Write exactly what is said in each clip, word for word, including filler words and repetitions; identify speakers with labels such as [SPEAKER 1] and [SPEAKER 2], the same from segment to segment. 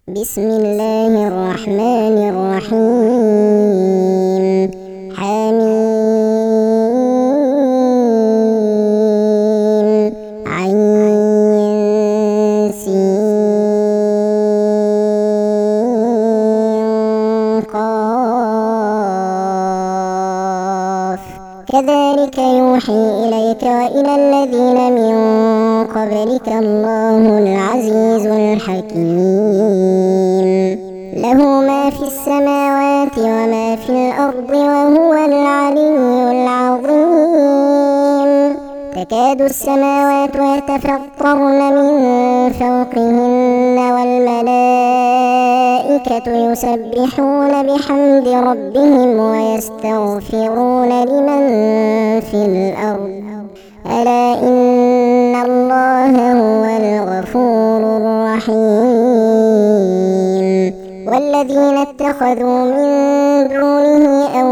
[SPEAKER 1] بسم الله الرحمن الرحيم. حميم عين سين قاف كذلك يوحي إليك وإلى الذين من قبلك الله العزيز الحكيم. له ما في السماوات وما في الأرض وهو العلي العظيم. تكاد السماوات يتفطرن من فوقهن والملائكة يسبحون بحمد ربهم ويستغفرون لمن في الأرض ألا إن الله هو الغفور الرحيم. والذين اتخذوا من دونه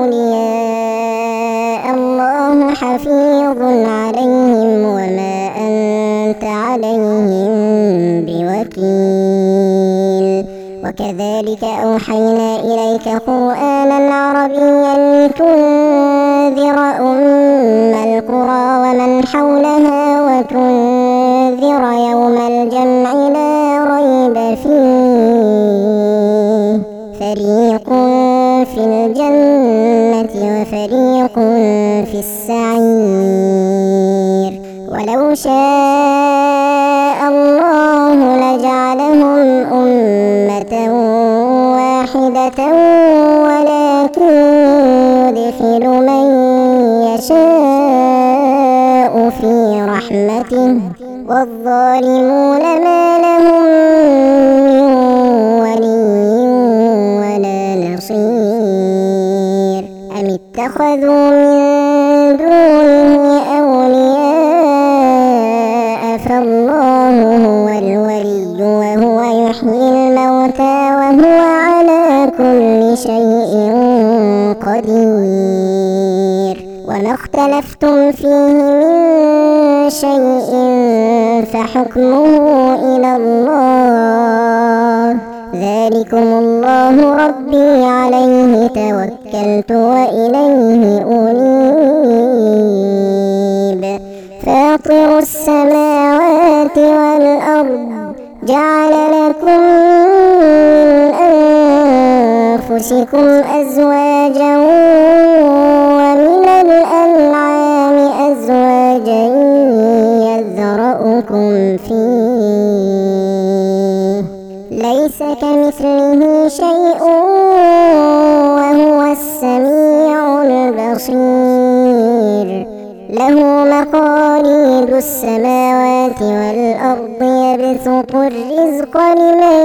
[SPEAKER 1] أولياء الله حفيظ عليهم وما أنت عليهم بوكيل. وكذلك أوحينا إليك قرآنا عربيا لتنذر أم القرى ومن حولها وتنذر يوم الجمع لا ريب فيه فريق في الجنة وفريق في السعير. ولو شاء الله لجعلهم أمة واحدة ولكن يدخل من يشاء في رحمته والظالمون ما لهم من ولي ولا نصير. أم اتخذوا من دونه أولياء فالله هو الولي وهو يحيي الموتى وهو على كل شيء قدير. وما اختلفتم فيه من شيء فحكمه إلى الله ذلكم الله ربي عليه توكلت وإليه أنيب. فاطر السماوات والأرض جعل لكم من أنفسكم أزواجا ومن الأنعام أزواجا يذرأكم فيه ليس كمثله شيء وهو السميع البصير. له مقاليد السماوات والأرض يبسط الرزق لمن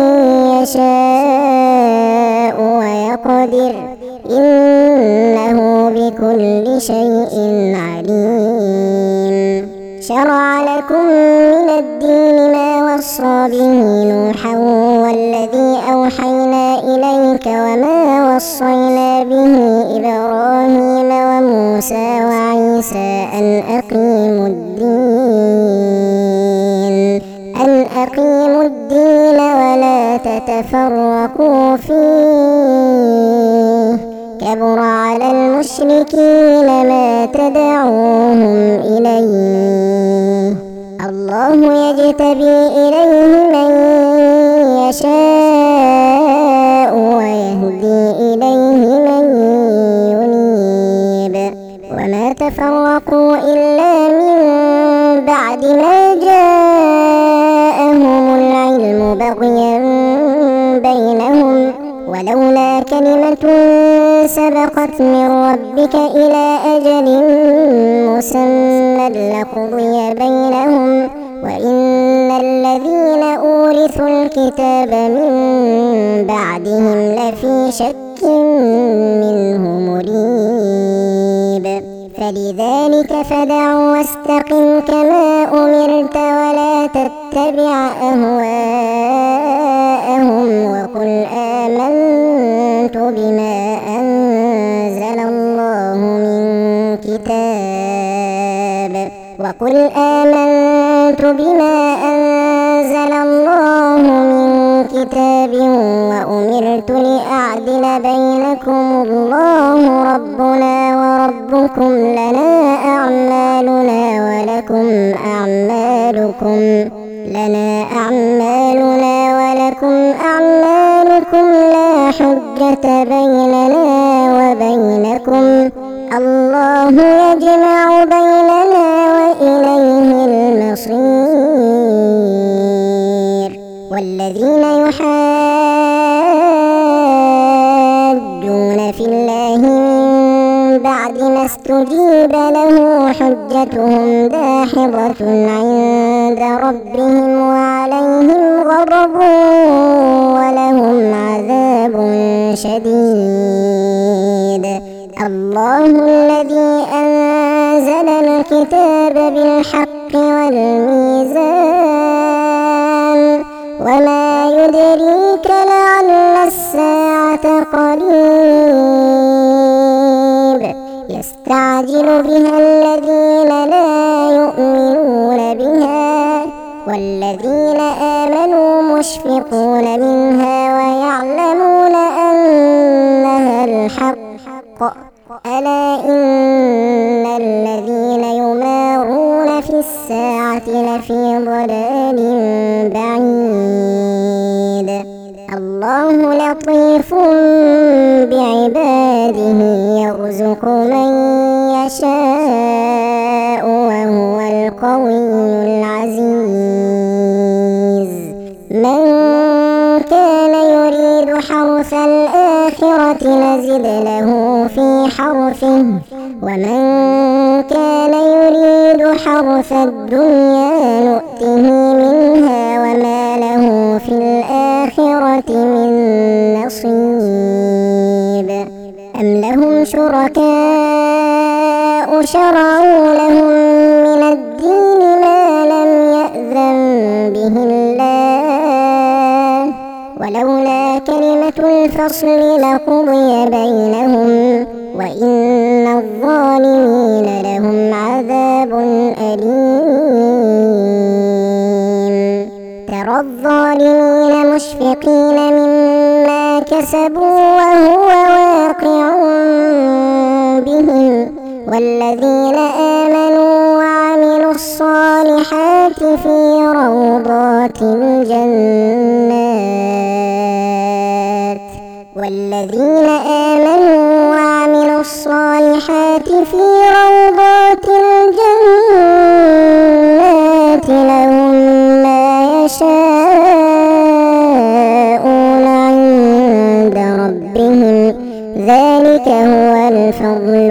[SPEAKER 1] يشاء ويقدر إنه بكل شيء عليم. شرع لكم من الدين ما وصى به نوحا والذي أوحينا إليك وما وصينا به إبراهيم وموسى وعيسى أن أقيموا الدين أن أقيموا الدين ولا تتفرقوا فيه كبر على المشركين ما تدعوهم إليه. الله يجتبي إليه من يشاء ويهدي إليه من ينيب. وما تفرقوا إلا من بعد ما جاءهم العلم بغيا بينهم ولولا كلمة سبقت من ربك إلى أجل مسمى لقضي بينهم وإن الذين أورثوا الكتاب من بعدهم لفي شك منه مريب. فلذلك فدع واستقم كما أمرت ولا تتبع أهواءهم وقل آمنت بما أنزل الله من كتاب وقل آمنت بما أنزل الله من كتاب وأمرت لأعدل بينكم الله ربنا وربكم لنا أعمالنا ولكم أعمالكم لنا أعمالنا ولكم أعمالكم لا حجة بيننا وبينكم الله يجمع بيننا وإليه المصير. والذين يحاجون في الله من بعد ما استجيب له حجتهم داحضة عند ربهم وعليهم غضب ولهم عذاب شديد. الله الذي أنزل الكتاب بالحق والميزان وما يدريك لعل الساعة قريب يستعجل بها الذين لا يؤمنون بها والذين آمنوا مشفقون منها ويعلمون أنها الحق ألا إن الذين يمارون في الساعة لفي ضلال بعيد. الله لطيف بعباده يرزق من يشاء وهو القوي العزيز. من كان يريد حرث الآخرة نزد له في حرثه ومن كان يريد حرث الدنيا نؤته منها وما له في الآخرة من نصيب. أم لهم شركاء شرعوا لهم من الدين ما لم يأذن به الله ولولا كلمة الفصل لقضي بينهم وإن الظالمين لهم عذاب أليم. ترى الظالمين مشفقين مما كسبوا وهو واقع بهم والذين آمنوا وعملوا الصالحات في روضات الجنات والذين آمنوا وعملوا الصالحات في روضات الجنات لهم ما يشاءون عند ربهم ذلك هو الفضل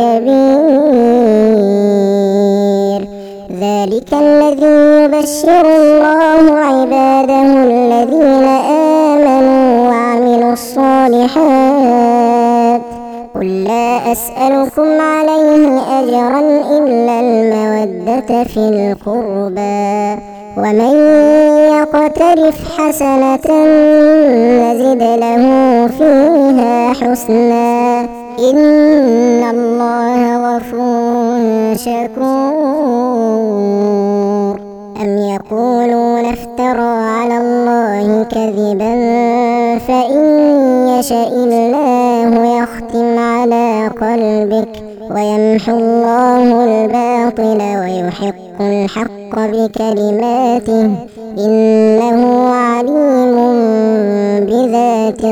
[SPEAKER 1] الكبير. ذلك الذي يبشر الله عباده الذين آمنوا وعملوا الصالحات. قل لا أسألكم عليه أجرا إلا المودة في القربى ومن يقترف حسنة نزد له فيها حسنا إن الله غفور شكور. أم يقولون افترى على الله كذبا فإن يشاء الله يختم على قلبك ويمحو الله الباطل ويحق الحق بكلماته إنه عليم بذات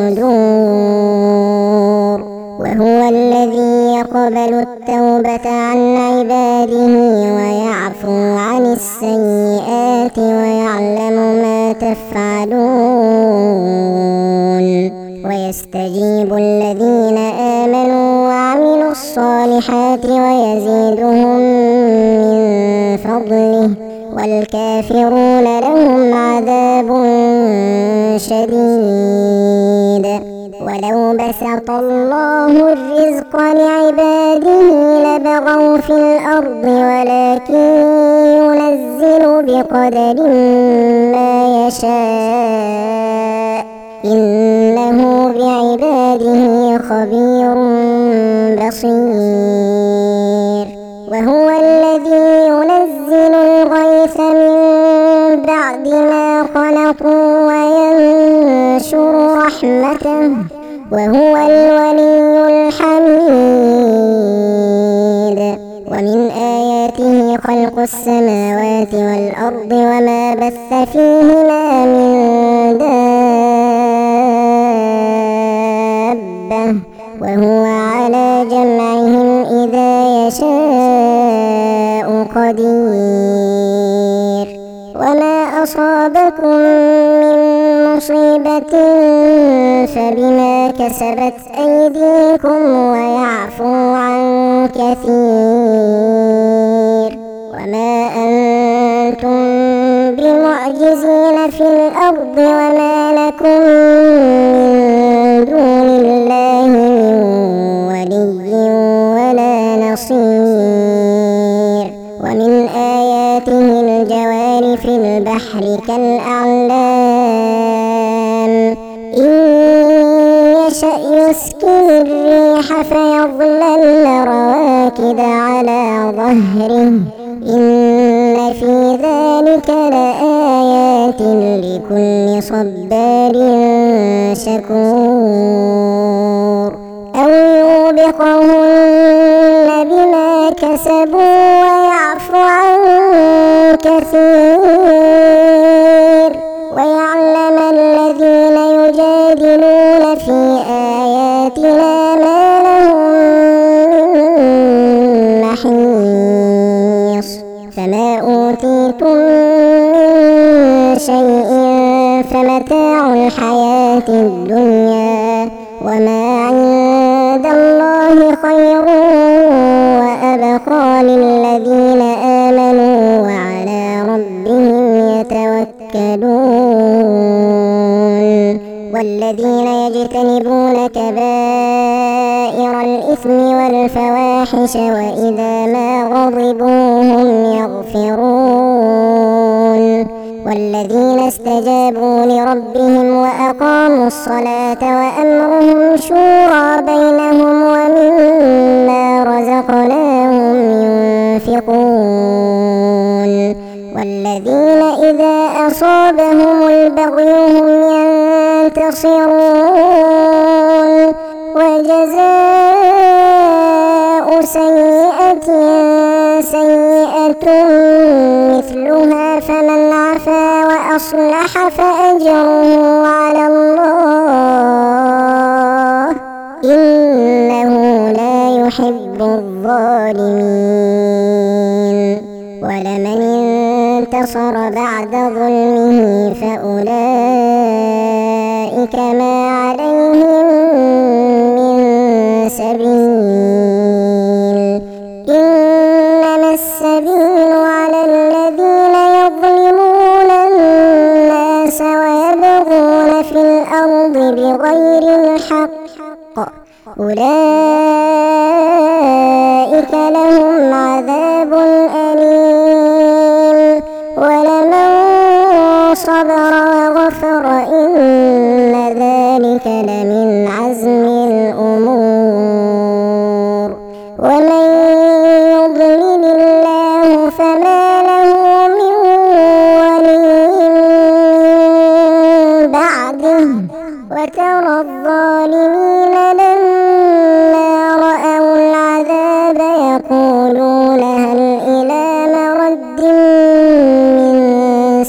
[SPEAKER 1] الصدور. وهو الذي يقبل التوبة عن عباده ويعفو عن السيئات ويعلم ما تفعلون ويستجيب الذين آمنوا وعملوا الصالحات ويزيدهم من فضله والكافرون لهم عذاب شديد. ولو بسط الله الرزق لعباده لبغوا في الأرض ولكن ينزل بقدر ما يشاء إنه بعباده خبير بصير. وهو الذي ينزل الغيث من بعد ما قنطوا وينزل رحمته وهو الولي الحميد. ومن آياته خلق السماوات والأرض وما بث فيهما من دابة وهو على جمعهم إذا يشاء قدير. وما أصابكم من مصيبة فبما كسبت أيديكم ويعفو عن كثير. وما أنتم بمعجزين في الأرض وما لكم من دون الله من ولي ولا نصير. ومن آياته الجوار في البحر كالأعلام إن يشأ يسكن الريح فيظللن رواكد على ظهره إن في ذلك لآيات لكل صبار شكور. أو يوبقهن بما كسبوا ويعفو عن كثير. ويعلم الذين يجادلون في آياتنا ما لهم من محيص. فما أوتيتم من شيء فمتاع الحياة الدنيا وما عند الله خير وأبقى للذين آمنوا وعلى ربهم يتوكلون. والذين يجتنبون كبائر الإثم والفواحش وإذا ما غضبوا هم يغفرون. والذين استجابوا لربهم وأقاموا الصلاة وأمرهم شورى بينهم ومما رزقناهم ينفقون. والذين إذا أصابهم البغي هم ينتصرون. وجزاء سيئة سيئة مثلها فمن عفا وأصلح فأجره على الله إنه لا يحب الظالمين. ولمن انتصر بعد ظلمه فأولئك ما عليهم من سبيل. إنما السبيل على الذين يظلمون الناس ويبغون في الأرض بغير الحق أولئك لهم عذاب أليم. ولمن صبر وغفر إن ذلك لمن عزم الأمور. ومن يضلل الله فما له من ولي من بعده. وترى الظالمين لما رأوا العذاب يقولون هل إلى مرد من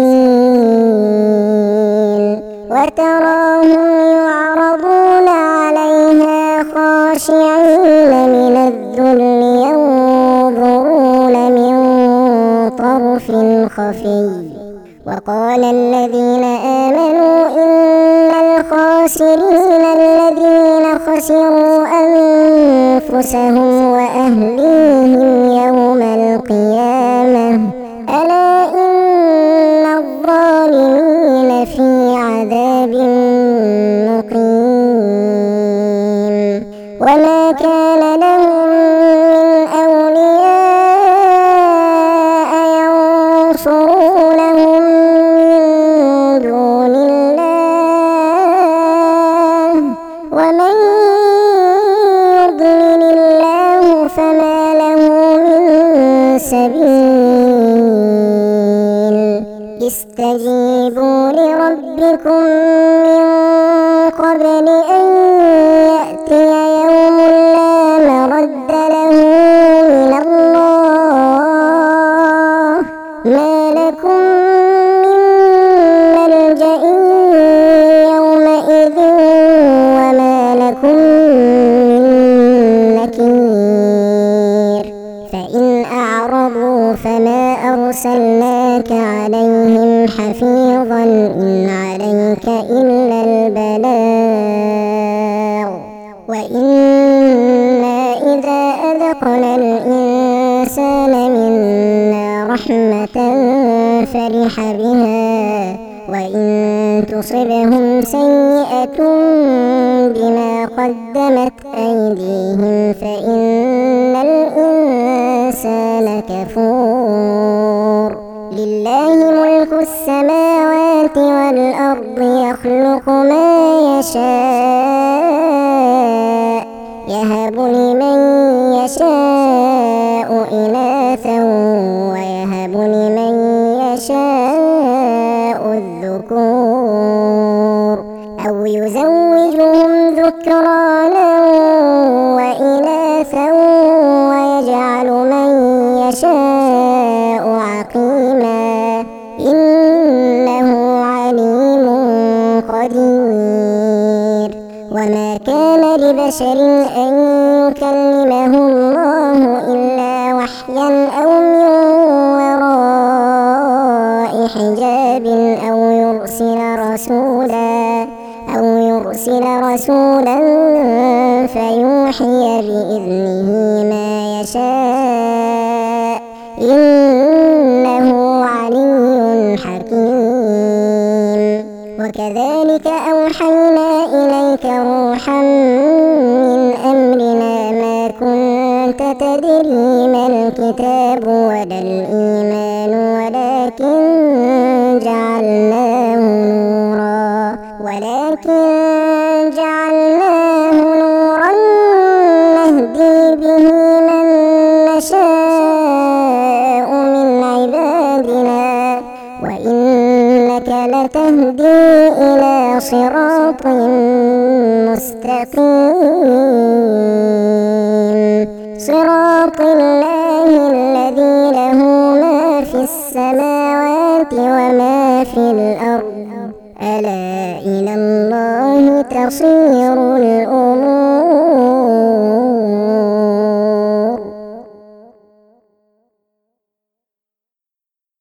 [SPEAKER 1] سبيل. وتراهم يعرضون عليها خاشعين من الذل ينظرون من طرف خفي. وقال الذين آمنوا إن الخاسرين الذين خسروا أنفسهم وأهليهم يوم القيامة ألا إن الظالمين في عذاب مقيم. وما كان لهم من أولياء ينصرونهم من دون الله ومن يضلل الله فما له من سبيل. استجيبوا لربكم من قبل أن يأتي يوم لا مرد له من الله ما لكم من ملجأ يومئذ وما لكم من نكير فإن أعرضوا فما أرسلناك عليهم حفيظا إن عليك إلا البلاغ وإنا إذا أذقنا الإنسان منا رحمة فرح بها وإن تصبهم سيئة بما قدمت أيديهم فإن الإنسان كفور لله ملك السماوات والأرض يخلق ما يشاء يهب لمن يشاء إناثا ويهب لمن يشاء الذكور أو يزوجهم ذكرانا وإناثا ويجعل من يشاء عقيما إنه عليم قدير وما كان لبشر أن يكلمه الله إلا وحيا أو من وراء حجاب أو يرسل رسولا أو يرسل رسولا فيوحي بإذنه ما يشاء إنه علي حكيم وكذلك أوحينا إليك روحا من أمرنا ما كنت تدري ما الكتاب ولا الإيمان ولكن جعلناه نورا ولكن جعلناه نورا نهدي به من نشاء من عبادنا وإنك لتهدي إلى صراط مستقيم صراط الله الذي له ما في السماوات وما في الأرض ألا إلى الله تصير الأمور